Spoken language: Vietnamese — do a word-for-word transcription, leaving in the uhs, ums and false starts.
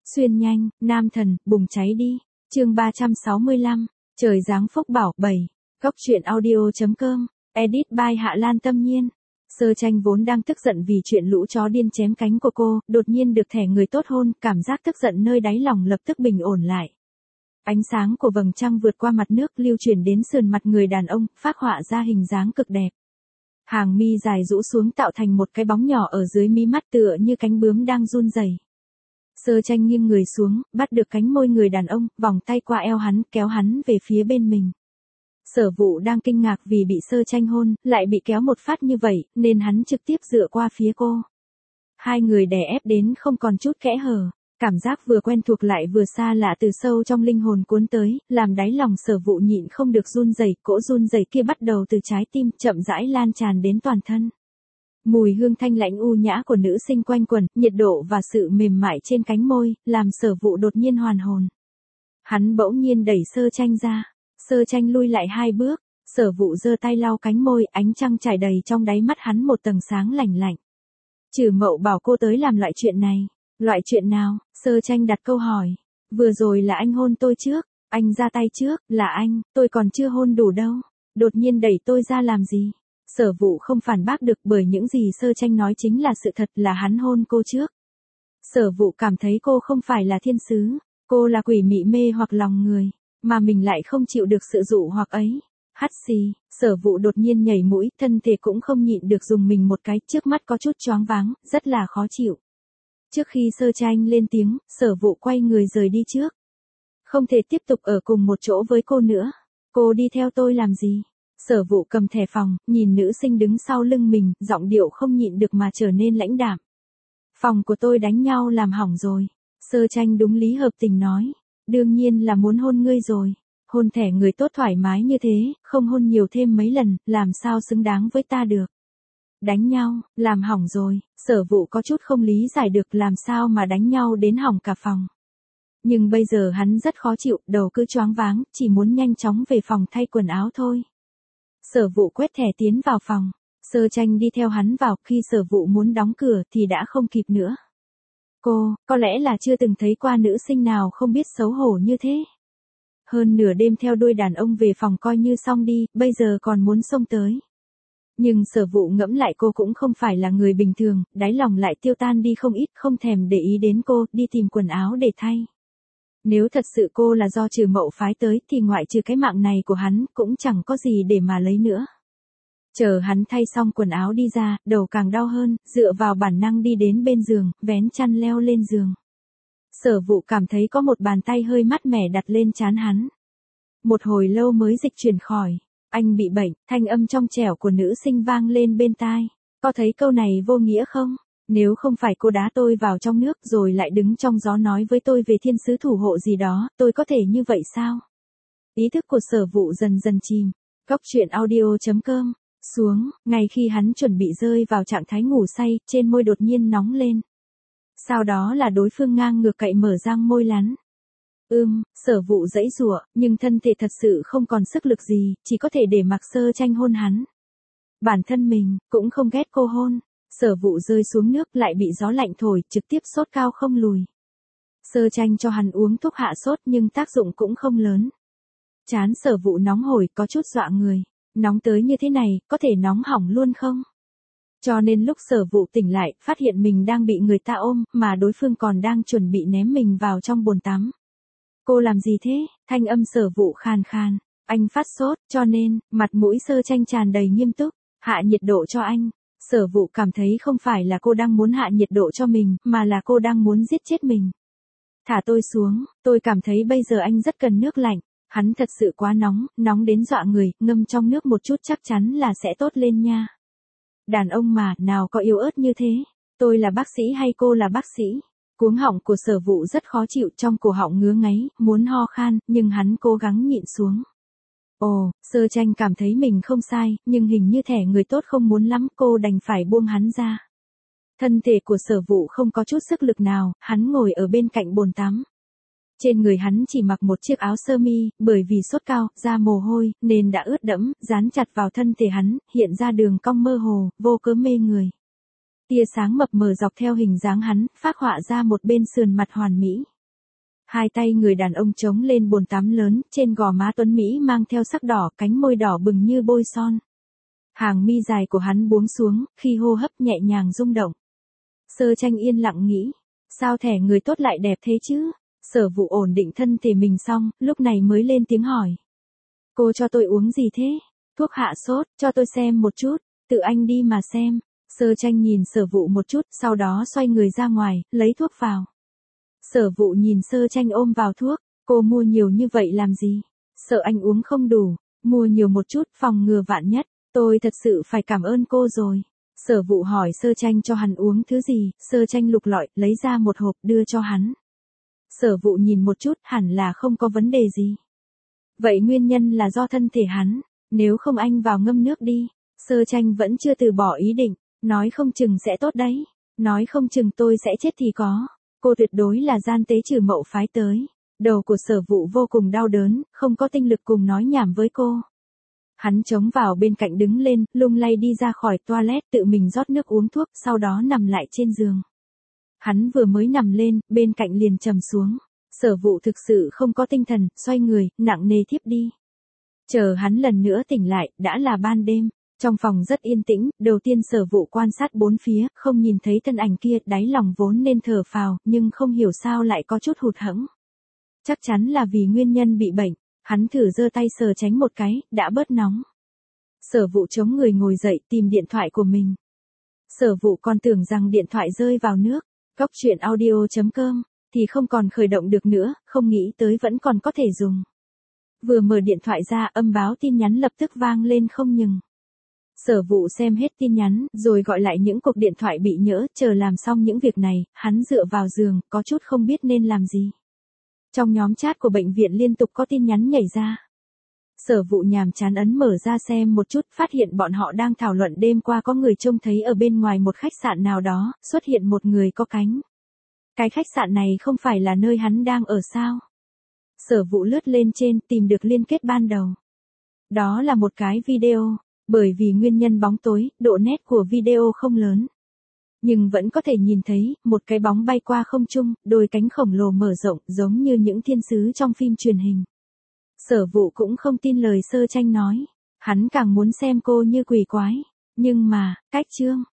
Xuyên nhanh, nam thần, bùng cháy đi. Chương ba trăm sáu mươi lăm, trời giáng phúc bảo bảy. Góc truyện audio.com, edit by Hạ Lan Tâm Nhiên. Sơ Tranh vốn đang tức giận vì chuyện lũ chó điên chém cánh của cô, đột nhiên được thẻ người tốt hôn, cảm giác tức giận nơi đáy lòng lập tức bình ổn lại. Ánh sáng của vầng trăng vượt qua mặt nước lưu chuyển đến sườn mặt người đàn ông, phác họa ra hình dáng cực đẹp. Hàng mi dài rũ xuống tạo thành một cái bóng nhỏ ở dưới mí mắt tựa như cánh bướm đang run rẩy. Sơ Tranh nghiêng người xuống, bắt được cánh môi người đàn ông, vòng tay qua eo hắn, kéo hắn về phía bên mình. Sở Vụ đang kinh ngạc vì bị Sơ Tranh hôn, lại bị kéo một phát như vậy, nên hắn trực tiếp dựa qua phía cô. Hai người đè ép đến không còn chút kẽ hở, cảm giác vừa quen thuộc lại vừa xa lạ từ sâu trong linh hồn cuốn tới, làm đáy lòng Sở Vụ nhịn không được run rẩy, cỗ run rẩy kia bắt đầu từ trái tim, chậm rãi lan tràn đến toàn thân. Mùi hương thanh lãnh u nhã của nữ sinh quanh quẩn, nhiệt độ và sự mềm mại trên cánh môi, làm Sở Vụ đột nhiên hoàn hồn. Hắn bỗng nhiên đẩy Sơ Tranh ra, Sơ Tranh lui lại hai bước, Sở Vụ giơ tay lau cánh môi, ánh trăng trải đầy trong đáy mắt hắn một tầng sáng lạnh lạnh. Trừ Mậu bảo cô tới làm loại chuyện này. Loại chuyện nào? Sơ Tranh đặt câu hỏi. Vừa rồi là anh hôn tôi trước, anh ra tay trước, là anh, tôi còn chưa hôn đủ đâu. Đột nhiên đẩy tôi ra làm gì? Sở Vụ không phản bác được bởi những gì Sơ Tranh nói chính là sự thật, là hắn hôn cô trước. Sở Vụ cảm thấy cô không phải là thiên sứ, cô là quỷ mị mê hoặc lòng người, mà mình lại không chịu được sự dụ hoặc ấy. Hắt xì, Sở Vụ đột nhiên nhảy mũi, thân thể cũng không nhịn được dùng mình một cái, trước mắt có chút choáng váng, rất là khó chịu. Trước khi Sơ Tranh lên tiếng, Sở Vụ quay người rời đi trước. Không thể tiếp tục ở cùng một chỗ với cô nữa. Cô đi theo tôi làm gì? Sở Vụ cầm thẻ phòng, nhìn nữ sinh đứng sau lưng mình, giọng điệu không nhịn được mà trở nên lãnh đạm. Phòng của tôi đánh nhau làm hỏng rồi. Sơ Tranh đúng lý hợp tình nói. Đương nhiên là muốn hôn ngươi rồi. Hôn thẻ người tốt thoải mái như thế, không hôn nhiều thêm mấy lần, làm sao xứng đáng với ta được. Đánh nhau, làm hỏng rồi, Sở Vụ có chút không lý giải được làm sao mà đánh nhau đến hỏng cả phòng. Nhưng bây giờ hắn rất khó chịu, đầu cứ choáng váng, chỉ muốn nhanh chóng về phòng thay quần áo thôi. Sở Vụ quét thẻ tiến vào phòng, Sơ Tranh đi theo hắn vào, khi Sở Vụ muốn đóng cửa thì đã không kịp nữa. Cô, có lẽ là chưa từng thấy qua nữ sinh nào không biết xấu hổ như thế. Hơn nửa đêm theo đuôi đàn ông về phòng coi như xong đi, bây giờ còn muốn xông tới. Nhưng Sở Vụ ngẫm lại cô cũng không phải là người bình thường, đáy lòng lại tiêu tan đi không ít, không thèm để ý đến cô, đi tìm quần áo để thay. Nếu thật sự cô là do Trừ Mậu phái tới thì ngoại trừ cái mạng này của hắn cũng chẳng có gì để mà lấy nữa. Chờ hắn thay xong quần áo đi ra, đầu càng đau hơn, dựa vào bản năng đi đến bên giường, vén chăn leo lên giường. Sở Vụ cảm thấy có một bàn tay hơi mát mẻ đặt lên trán hắn. Một hồi lâu mới dịch chuyển khỏi. Anh bị bệnh, thanh âm trong trẻo của nữ sinh vang lên bên tai. Có thấy câu này vô nghĩa không? Nếu không phải cô đá tôi vào trong nước rồi lại đứng trong gió nói với tôi về thiên sứ thủ hộ gì đó, tôi có thể như vậy sao? Ý thức của Sở Vụ dần dần chìm. Góc truyện audio.com. Xuống, ngay khi hắn chuẩn bị rơi vào trạng thái ngủ say, trên môi đột nhiên nóng lên. Sau đó là đối phương ngang ngược cậy mở răng môi lắn. Ưm, Sở Vụ giãy giụa, nhưng thân thể thật sự không còn sức lực gì, chỉ có thể để mặc Sơ Tranh hôn hắn. Bản thân mình, cũng không ghét cô hôn. Sở Vụ rơi xuống nước lại bị gió lạnh thổi, trực tiếp sốt cao không lùi. Sơ Tranh cho hắn uống thuốc hạ sốt nhưng tác dụng cũng không lớn. Trán Sở Vụ nóng hổi, có chút dọa người. Nóng tới như thế này, có thể nóng hỏng luôn không? Cho nên lúc Sở Vụ tỉnh lại, phát hiện mình đang bị người ta ôm, mà đối phương còn đang chuẩn bị ném mình vào trong bồn tắm. Cô làm gì thế? Thanh âm Sở Vụ khàn khàn. Anh phát sốt, cho nên, mặt mũi Sơ Tranh tràn đầy nghiêm túc. Hạ nhiệt độ cho anh. Sở Vụ cảm thấy không phải là cô đang muốn hạ nhiệt độ cho mình, mà là cô đang muốn giết chết mình. Thả tôi xuống, tôi cảm thấy bây giờ anh rất cần nước lạnh. Hắn thật sự quá nóng, nóng đến dọa người, ngâm trong nước một chút chắc chắn là sẽ tốt lên nha. Đàn ông mà, nào có yếu ớt như thế. Tôi là bác sĩ hay cô là bác sĩ? Cuống họng của Sở Vụ rất khó chịu, trong cổ họng ngứa ngáy, muốn ho khan, nhưng hắn cố gắng nhịn xuống. Ồ, Sơ Tranh cảm thấy mình không sai, nhưng hình như thẻ người tốt không muốn lắm, cô đành phải buông hắn ra. Thân thể của Sở Vụ không có chút sức lực nào, hắn ngồi ở bên cạnh bồn tắm. Trên người hắn chỉ mặc một chiếc áo sơ mi, bởi vì sốt cao, ra mồ hôi, nên đã ướt đẫm, dán chặt vào thân thể hắn, hiện ra đường cong mơ hồ, vô cớ mê người. Tia sáng mập mờ dọc theo hình dáng hắn, phác họa ra một bên sườn mặt hoàn mỹ. Hai tay người đàn ông chống lên bồn tắm lớn, trên gò má tuấn Mỹ mang theo sắc đỏ, cánh môi đỏ bừng như bôi son. Hàng mi dài của hắn buông xuống, khi hô hấp nhẹ nhàng rung động. Sơ Tranh yên lặng nghĩ, sao thẻ người tốt lại đẹp thế chứ? Sở Vụ ổn định thân thể mình xong, lúc này mới lên tiếng hỏi. Cô cho tôi uống gì thế? Thuốc hạ sốt, cho tôi xem một chút, tự anh đi mà xem. Sơ Tranh nhìn Sở Vụ một chút, sau đó xoay người ra ngoài, lấy thuốc vào. Sở Vụ nhìn Sơ Tranh ôm vào thuốc, cô mua nhiều như vậy làm gì? Sợ anh uống không đủ, mua nhiều một chút, phòng ngừa vạn nhất, tôi thật sự phải cảm ơn cô rồi. Sở Vụ hỏi Sơ Tranh cho hắn uống thứ gì, Sơ Tranh lục lọi, lấy ra một hộp đưa cho hắn. Sở Vụ nhìn một chút, hẳn là không có vấn đề gì. Vậy nguyên nhân là do thân thể hắn, nếu không anh vào ngâm nước đi. Sơ Tranh vẫn chưa từ bỏ ý định, nói không chừng sẽ tốt đấy, nói không chừng tôi sẽ chết thì có. Cô tuyệt đối là gian tế trừ mậu phái tới. Đầu của Sở Vụ vô cùng đau đớn, không có tinh lực cùng nói nhảm với cô. Hắn chống vào bên cạnh đứng lên, lung lay đi ra khỏi toilet, tự mình rót nước uống thuốc, sau đó nằm lại trên giường. Hắn vừa mới nằm lên, bên cạnh liền trầm xuống. Sở Vụ thực sự không có tinh thần, xoay người, nặng nề thiếp đi. Chờ hắn lần nữa tỉnh lại, đã là ban đêm. Trong phòng rất yên tĩnh, đầu tiên Sở Vụ quan sát bốn phía, không nhìn thấy thân ảnh kia, đáy lòng vốn nên thở phào, nhưng không hiểu sao lại có chút hụt hẫng. Chắc chắn là vì nguyên nhân bị bệnh, hắn thử giơ tay sờ tránh một cái, đã bớt nóng. Sở Vụ chống người ngồi dậy, tìm điện thoại của mình. Sở Vụ còn tưởng rằng điện thoại rơi vào nước, góc truyện audio chấm com, thì không còn khởi động được nữa, không nghĩ tới vẫn còn có thể dùng. Vừa mở điện thoại ra, âm báo tin nhắn lập tức vang lên không ngừng. Sở Vụ xem hết tin nhắn, rồi gọi lại những cuộc điện thoại bị nhỡ, chờ làm xong những việc này, hắn dựa vào giường, có chút không biết nên làm gì. Trong nhóm chat của bệnh viện liên tục có tin nhắn nhảy ra. Sở Vụ nhàm chán ấn mở ra xem một chút, phát hiện bọn họ đang thảo luận đêm qua có người trông thấy ở bên ngoài một khách sạn nào đó, xuất hiện một người có cánh. Cái khách sạn này không phải là nơi hắn đang ở sao? Sở Vụ lướt lên trên, tìm được liên kết ban đầu. Đó là một cái video, bởi vì nguyên nhân bóng tối, độ nét của video không lớn. Nhưng vẫn có thể nhìn thấy, một cái bóng bay qua không trung, đôi cánh khổng lồ mở rộng, giống như những thiên sứ trong phim truyền hình. Sở Vụ cũng không tin lời Sơ Tranh nói. Hắn càng muốn xem cô như quỷ quái. Nhưng mà, cách chương.